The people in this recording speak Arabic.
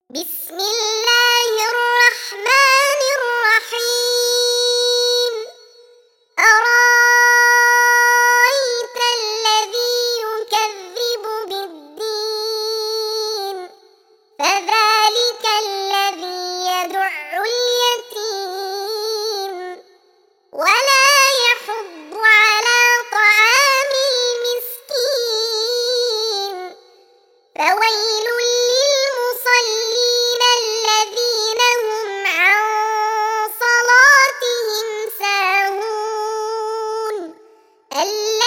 بسم الله الرحمن الرحيم. أرأيت الذي يكذب بالدين فذلك الذي يدع اليتيم ولا يحض على طعام المسكين فويل للمصلين الذين هم عن صلاتهم ساهون